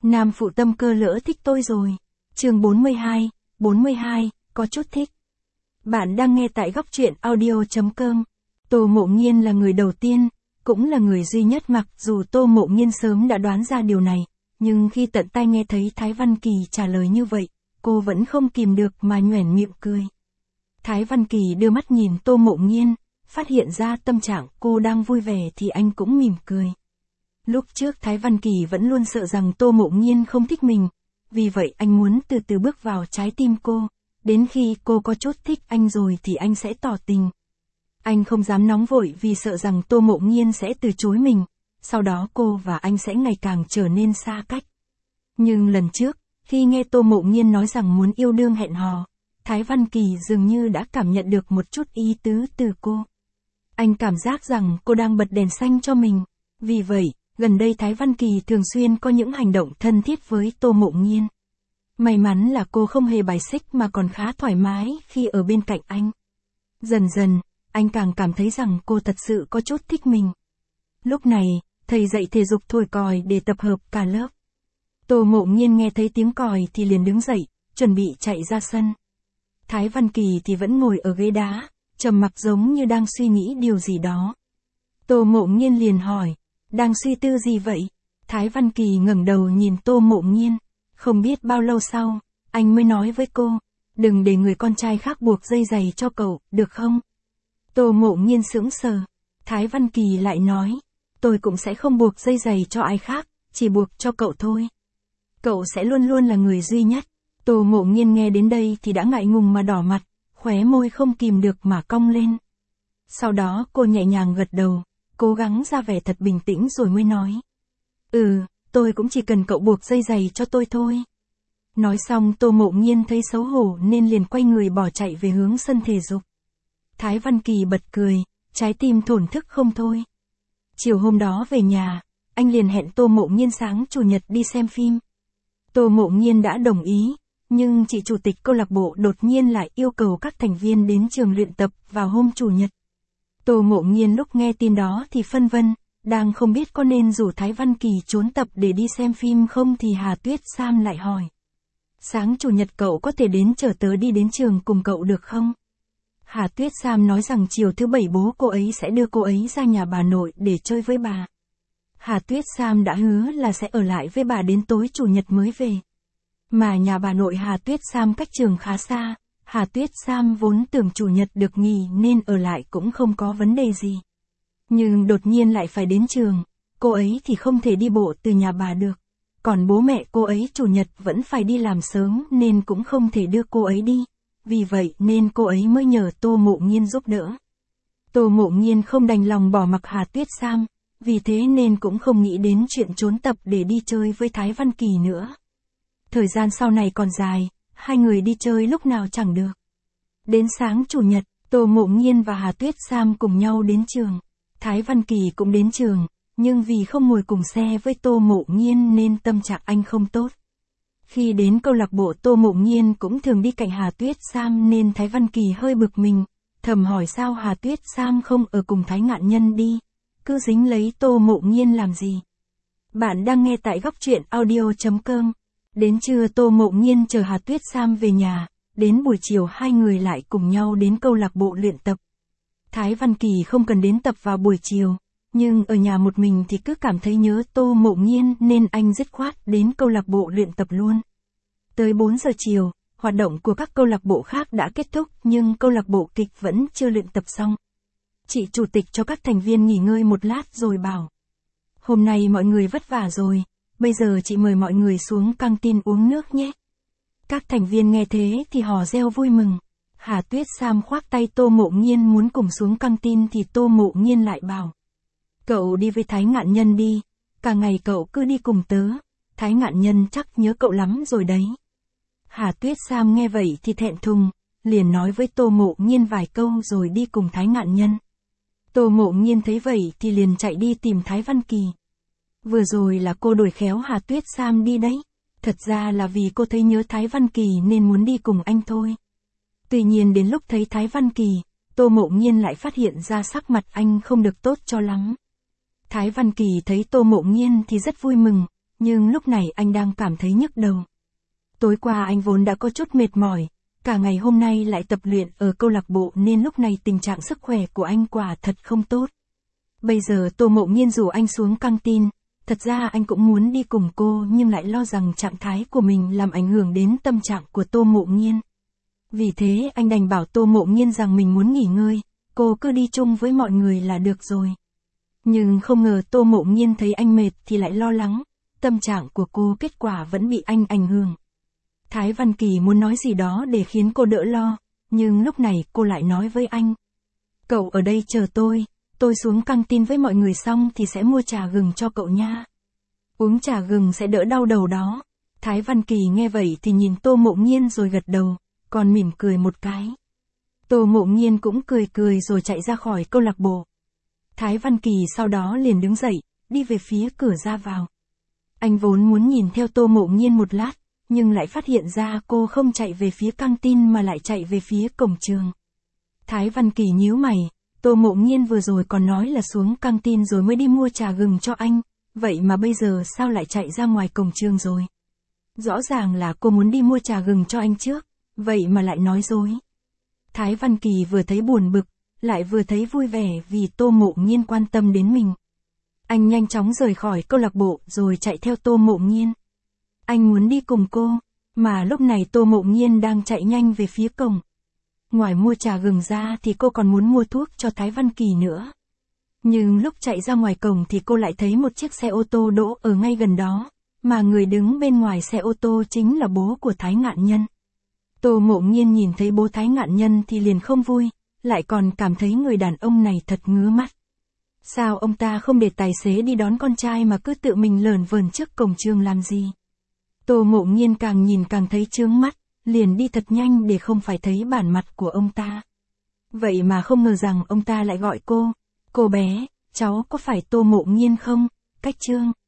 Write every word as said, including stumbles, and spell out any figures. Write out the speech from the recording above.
Nam phụ tâm cơ lỡ thích tôi rồi. Chương bốn mươi hai, bốn mươi hai, có chút thích. Bạn đang nghe tại góc truyện audio chấm com. Tô Mộ Nghiên là người đầu tiên, cũng là người duy nhất mặc dù Tô Mộ Nghiên sớm đã đoán ra điều này, nhưng khi tận tai nghe thấy Thái Văn Kỳ trả lời như vậy, cô vẫn không kìm được mà nhoẻn miệng cười. Thái Văn Kỳ đưa mắt nhìn Tô Mộ Nghiên, phát hiện ra tâm trạng cô đang vui vẻ thì anh cũng mỉm cười. Lúc trước Thái Văn Kỳ vẫn luôn sợ rằng Tô Mộ Nghiên không thích mình, vì vậy anh muốn từ từ bước vào trái tim cô, đến khi cô có chút thích anh rồi thì anh sẽ tỏ tình. Anh không dám nóng vội vì sợ rằng Tô Mộ Nghiên sẽ từ chối mình, sau đó cô và anh sẽ ngày càng trở nên xa cách. Nhưng lần trước, khi nghe Tô Mộ Nghiên nói rằng muốn yêu đương hẹn hò, Thái Văn Kỳ dường như đã cảm nhận được một chút ý tứ từ cô. Anh cảm giác rằng cô đang bật đèn xanh cho mình, vì vậy, gần đây Thái Văn Kỳ thường xuyên có những hành động thân thiết với Tô Mộ Nghiên. May mắn là cô không hề bài xích mà còn khá thoải mái khi ở bên cạnh anh. Dần dần, anh càng cảm thấy rằng cô thật sự có chút thích mình. Lúc này, thầy dạy thể dục thổi còi để tập hợp cả lớp. Tô Mộ Nghiên nghe thấy tiếng còi thì liền đứng dậy, chuẩn bị chạy ra sân. Thái Văn Kỳ thì vẫn ngồi ở ghế đá, trầm mặc giống như đang suy nghĩ điều gì đó. Tô Mộ Nghiên liền hỏi, đang suy tư gì vậy? Thái Văn Kỳ ngẩng đầu nhìn Tô Mộ Nghiên, không biết bao lâu sau, anh mới nói với cô, đừng để người con trai khác buộc dây giày cho cậu, được không? Tô Mộ Nghiên sững sờ, Thái Văn Kỳ lại nói, tôi cũng sẽ không buộc dây giày cho ai khác, chỉ buộc cho cậu thôi. Cậu sẽ luôn luôn là người duy nhất. Tô Mộ Nghiên nghe đến đây thì đã ngại ngùng mà đỏ mặt, khóe môi không kìm được mà cong lên. Sau đó cô nhẹ nhàng gật đầu, cố gắng ra vẻ thật bình tĩnh rồi mới nói. Ừ, tôi cũng chỉ cần cậu buộc dây giày cho tôi thôi. Nói xong Tô Mộ Nghiên thấy xấu hổ nên liền quay người bỏ chạy về hướng sân thể dục. Thái Văn Kỳ bật cười, trái tim thổn thức không thôi. Chiều hôm đó về nhà, anh liền hẹn Tô Mộ Nghiên sáng chủ nhật đi xem phim. Tô Mộ Nghiên đã đồng ý, nhưng chị chủ tịch câu lạc bộ đột nhiên lại yêu cầu các thành viên đến trường luyện tập vào hôm chủ nhật. Tô Mộ Nghiên lúc nghe tin đó thì phân vân, đang không biết có nên rủ Thái Văn Kỳ trốn tập để đi xem phim không thì Hà Tuyết Sam lại hỏi. Sáng chủ nhật cậu có thể đến chở tớ đi đến trường cùng cậu được không? Hà Tuyết Sam nói rằng chiều thứ bảy bố cô ấy sẽ đưa cô ấy ra nhà bà nội để chơi với bà. Hà Tuyết Sam đã hứa là sẽ ở lại với bà đến tối chủ nhật mới về. Mà nhà bà nội Hà Tuyết Sam cách trường khá xa, Hà Tuyết Sam vốn tưởng chủ nhật được nghỉ nên ở lại cũng không có vấn đề gì. Nhưng đột nhiên lại phải đến trường, cô ấy thì không thể đi bộ từ nhà bà được. Còn bố mẹ cô ấy chủ nhật vẫn phải đi làm sớm nên cũng không thể đưa cô ấy đi. Vì vậy nên cô ấy mới nhờ Tô Mộ Nghiên giúp đỡ. Tô Mộ Nghiên không đành lòng bỏ mặc Hà Tuyết Sam, vì thế nên cũng không nghĩ đến chuyện trốn tập để đi chơi với Thái Văn Kỳ nữa. Thời gian sau này còn dài, hai người đi chơi lúc nào chẳng được. Đến sáng chủ nhật, Tô Mộ Nghiên và Hà Tuyết Sam cùng nhau đến trường. Thái Văn Kỳ cũng đến trường, nhưng vì không ngồi cùng xe với Tô Mộ Nghiên nên tâm trạng anh không tốt. Khi đến câu lạc bộ Tô Mộ Nghiên cũng thường đi cạnh Hà Tuyết Sam nên Thái Văn Kỳ hơi bực mình, thầm hỏi sao Hà Tuyết Sam không ở cùng Thái Ngạn Nhân đi, cứ dính lấy Tô Mộ Nghiên làm gì. Bạn đang nghe tại góc truyện audio chấm com. Đến trưa Tô Mộ Nghiên chờ Hà Tuyết Sam về nhà, đến buổi chiều hai người lại cùng nhau đến câu lạc bộ luyện tập. Thái Văn Kỳ không cần đến tập vào buổi chiều, nhưng ở nhà một mình thì cứ cảm thấy nhớ Tô Mộ Nghiên nên anh dứt khoát đến câu lạc bộ luyện tập luôn. Tới bốn giờ chiều, hoạt động của các câu lạc bộ khác đã kết thúc nhưng câu lạc bộ kịch vẫn chưa luyện tập xong. Chị chủ tịch cho các thành viên nghỉ ngơi một lát rồi bảo. Hôm nay mọi người vất vả rồi, bây giờ chị mời mọi người xuống căng tin uống nước nhé. Các thành viên nghe thế thì hò reo vui mừng. Hà Tuyết Sam khoác tay Tô Mộ Nghiên muốn cùng xuống căng tin thì Tô Mộ Nghiên lại bảo. Cậu đi với Thái Ngạn Nhân đi, cả ngày cậu cứ đi cùng tớ, Thái Ngạn Nhân chắc nhớ cậu lắm rồi đấy. Hà Tuyết Sam nghe vậy thì thẹn thùng, liền nói với Tô Mộ Nghiên vài câu rồi đi cùng Thái Ngạn Nhân. Tô Mộ Nghiên thấy vậy thì liền chạy đi tìm Thái Văn Kỳ. Vừa rồi là cô đuổi khéo Hà Tuyết Sam đi đấy, thật ra là vì cô thấy nhớ Thái Văn Kỳ nên muốn đi cùng anh thôi. Tuy nhiên đến lúc thấy Thái Văn Kỳ, Tô Mộ Nghiên lại phát hiện ra sắc mặt anh không được tốt cho lắm. Thái Văn Kỳ thấy Tô Mộ Nghiên thì rất vui mừng, nhưng lúc này anh đang cảm thấy nhức đầu. Tối qua anh vốn đã có chút mệt mỏi, cả ngày hôm nay lại tập luyện ở câu lạc bộ nên lúc này tình trạng sức khỏe của anh quả thật không tốt. Bây giờ Tô Mộ Nghiên rủ anh xuống căng tin, thật ra anh cũng muốn đi cùng cô nhưng lại lo rằng trạng thái của mình làm ảnh hưởng đến tâm trạng của Tô Mộ Nghiên. Vì thế anh đành bảo Tô Mộ Nghiên rằng mình muốn nghỉ ngơi, cô cứ đi chung với mọi người là được rồi. Nhưng không ngờ Tô Mộ Nghiên thấy anh mệt thì lại lo lắng, tâm trạng của cô kết quả vẫn bị anh ảnh hưởng. Thái Văn Kỳ muốn nói gì đó để khiến cô đỡ lo, nhưng lúc này cô lại nói với anh. Cậu ở đây chờ tôi, tôi xuống căng tin với mọi người xong thì sẽ mua trà gừng cho cậu nha. Uống trà gừng sẽ đỡ đau đầu đó. Thái Văn Kỳ nghe vậy thì nhìn Tô Mộ Nghiên rồi gật đầu, còn mỉm cười một cái. Tô Mộ Nghiên cũng cười cười rồi chạy ra khỏi câu lạc bộ. Thái Văn Kỳ sau đó liền đứng dậy, đi về phía cửa ra vào. Anh vốn muốn nhìn theo Tô Mộ Nghiên một lát, nhưng lại phát hiện ra cô không chạy về phía căng tin mà lại chạy về phía cổng trường. Thái Văn Kỳ nhíu mày, Tô Mộ Nghiên vừa rồi còn nói là xuống căng tin rồi mới đi mua trà gừng cho anh, vậy mà bây giờ sao lại chạy ra ngoài cổng trường rồi? Rõ ràng là cô muốn đi mua trà gừng cho anh trước, vậy mà lại nói dối. Thái Văn Kỳ vừa thấy buồn bực, lại vừa thấy vui vẻ vì Tô Mộ Nghiên quan tâm đến mình. Anh nhanh chóng rời khỏi câu lạc bộ rồi chạy theo Tô Mộ Nghiên. Anh muốn đi cùng cô, mà lúc này Tô Mộ Nghiên đang chạy nhanh về phía cổng. Ngoài mua trà gừng ra thì cô còn muốn mua thuốc cho Thái Văn Kỳ nữa. Nhưng lúc chạy ra ngoài cổng thì cô lại thấy một chiếc xe ô tô đỗ ở ngay gần đó, mà người đứng bên ngoài xe ô tô chính là bố của Thái Ngạn Nhân. Tô Mộ Nghiên nhìn thấy bố Thái Ngạn Nhân thì liền không vui, lại còn cảm thấy người đàn ông này thật ngứa mắt. Sao ông ta không để tài xế đi đón con trai mà cứ tự mình lởn vởn trước cổng trường làm gì? Tô Mộ Nghiên càng nhìn càng thấy chướng mắt, liền đi thật nhanh để không phải thấy bản mặt của ông ta. Vậy mà không ngờ rằng ông ta lại gọi cô, cô bé, cháu có phải Tô Mộ Nghiên không? Cách Trương.